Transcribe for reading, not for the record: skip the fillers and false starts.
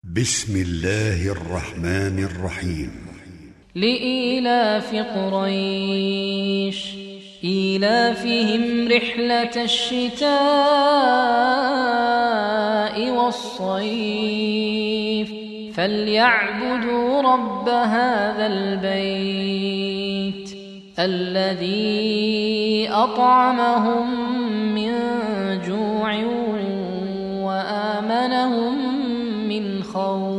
بسم الله الرحمن الرحيم. لإيلاف قريش إيلافهم رحلة الشتاء والصيف فليعبدوا رب هذا البيت الذي أطعمهم من جوع وآمنهم من خوف.